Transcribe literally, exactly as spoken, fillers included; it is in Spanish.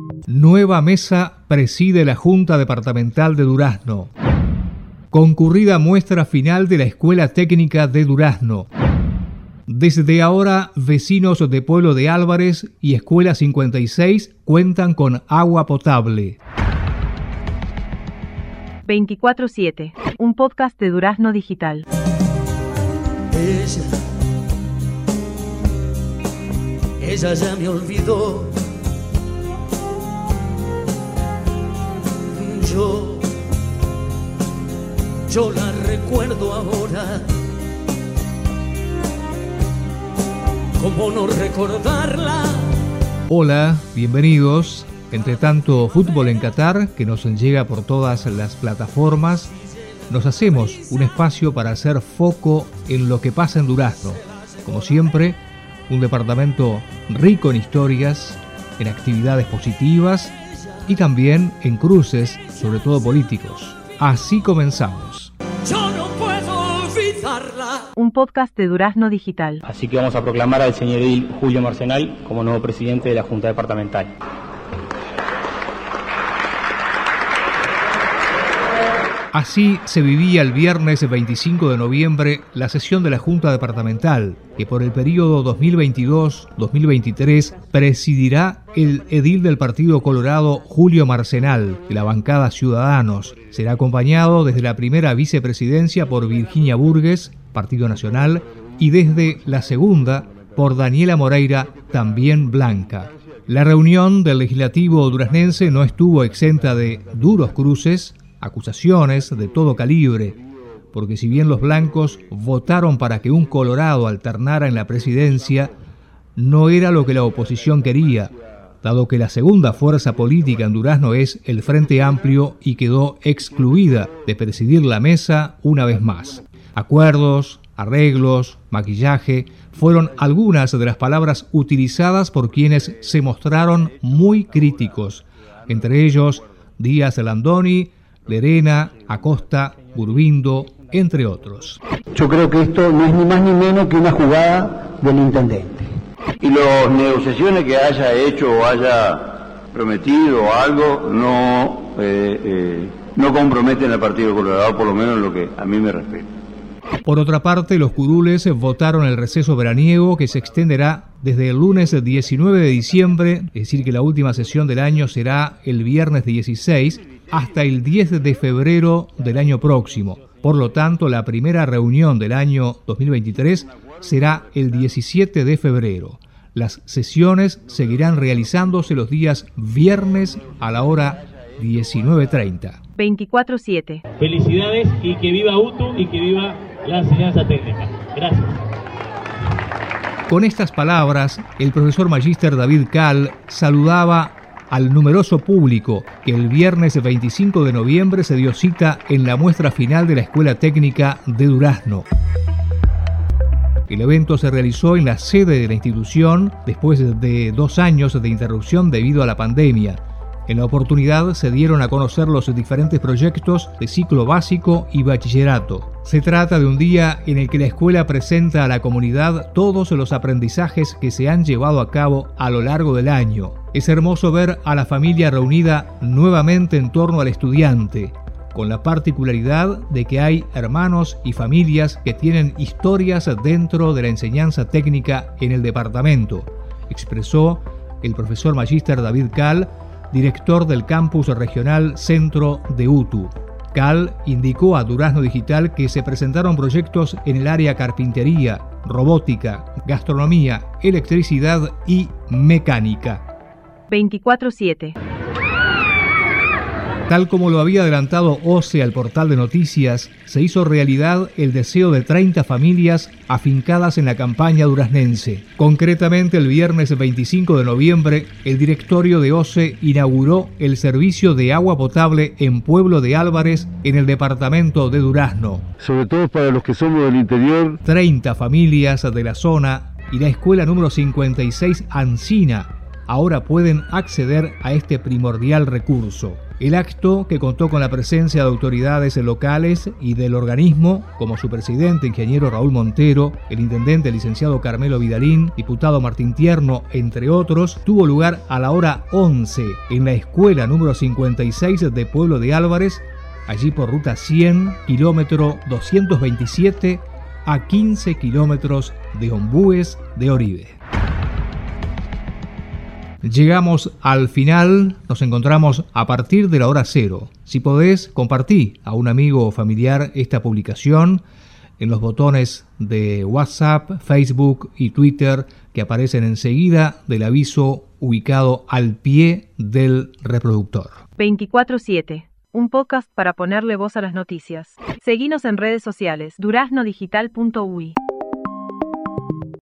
Nueva mesa preside la Junta Departamental de Durazno. Concurrida muestra final de la Escuela Técnica de Durazno. Desde ahora, vecinos de Pueblo de Álvarez y Escuela cincuenta y seis cuentan con agua potable. veinticuatro siete, un podcast de Durazno Digital. Ella, ella ya me olvidó. Yo, yo la recuerdo ahora. ¿Cómo no recordarla? Hola, bienvenidos. Entre tanto fútbol en Qatar, que nos llega por todas las plataformas, nos hacemos un espacio para hacer foco en lo que pasa en Durazno. Como siempre, un departamento rico en historias, en actividades positivas y también en cruces, sobre todo políticos. Así comenzamos. Yo no puedo olvidarla. Un podcast de Durazno Digital. Así que vamos a proclamar al señor edil Julio Marcenal como nuevo presidente de la Junta Departamental. Así se vivía el viernes veinticinco de noviembre la sesión de la Junta Departamental, que por el periodo dos mil veintidós dos mil veintitrés presidirá el edil del Partido Colorado Julio Marcenal, de la bancada Ciudadanos. Será acompañado desde la primera vicepresidencia por Virginia Burgues, Partido Nacional, y desde la segunda por Daniela Moreira, también blanca. La reunión del legislativo duraznense no estuvo exenta de duros cruces, acusaciones de todo calibre, porque si bien los blancos votaron para que un colorado alternara en la presidencia, no era lo que la oposición quería, dado que la segunda fuerza política en Durazno es el Frente Amplio y quedó excluida de presidir la mesa una vez más. Acuerdos, arreglos, maquillaje, fueron algunas de las palabras utilizadas por quienes se mostraron muy críticos, entre ellos Díaz Landoni, Lerena, Acosta, Burbindo, entre otros. Yo creo que esto no es ni más ni menos que una jugada del intendente. Y las negociaciones que haya hecho o haya prometido algo no, eh, eh, no comprometen al Partido Colorado, por lo menos en lo que a mí me respecta. Por otra parte, los curules votaron el receso veraniego que se extenderá desde el lunes diecinueve de diciembre, es decir que la última sesión del año será el viernes dieciséis, hasta el diez de febrero del año próximo. Por lo tanto, la primera reunión del año dos mil veintitrés será el diecisiete de febrero. Las sesiones seguirán realizándose los días viernes a la hora diecinueve treinta. veinticuatro siete. Felicidades y que viva U T U y que viva la enseñanza técnica. Gracias. Con estas palabras, el profesor magíster David Cal saludaba al numeroso público que el viernes veinticinco de noviembre se dio cita en la muestra final de la Escuela Técnica de Durazno. El evento se realizó en la sede de la institución después de dos años de interrupción debido a la pandemia. En la oportunidad se dieron a conocer los diferentes proyectos de ciclo básico y bachillerato. Se trata de un día en el que la escuela presenta a la comunidad todos los aprendizajes que se han llevado a cabo a lo largo del año. Es hermoso ver a la familia reunida nuevamente en torno al estudiante, con la particularidad de que hay hermanos y familias que tienen historias dentro de la enseñanza técnica en el departamento, expresó el profesor magíster David Cal, director del campus regional Centro de U T U. Cal indicó a Durazno Digital que se presentaron proyectos en el área carpintería, robótica, gastronomía, electricidad y mecánica. veinticuatro siete. Tal como lo había adelantado O C E al portal de noticias, se hizo realidad el deseo de treinta familias afincadas en la campaña duraznense. Concretamente, el viernes veinticinco de noviembre, el directorio de O C E inauguró el servicio de agua potable en Pueblo de Álvarez, en el departamento de Durazno. Sobre todo para los que somos del interior. treinta familias de la zona y la escuela número cincuenta y seis Ancina ahora pueden acceder a este primordial recurso. El acto, que contó con la presencia de autoridades locales y del organismo, como su presidente, ingeniero Raúl Montero, el intendente licenciado Carmelo Vidalín, diputado Martín Tierno, entre otros, tuvo lugar a la hora once en la escuela número cincuenta y seis de Pueblo de Álvarez, allí por ruta cien, kilómetro doscientos veintisiete, a quince kilómetros de Ombúes de Oribe. Llegamos al final, nos encontramos a partir de la hora cero. Si podés, compartí a un amigo o familiar esta publicación en los botones de WhatsApp, Facebook y Twitter que aparecen enseguida del aviso ubicado al pie del reproductor. veinticuatro siete. Un podcast para ponerle voz a las noticias. Seguinos en redes sociales. durazno digital punto u i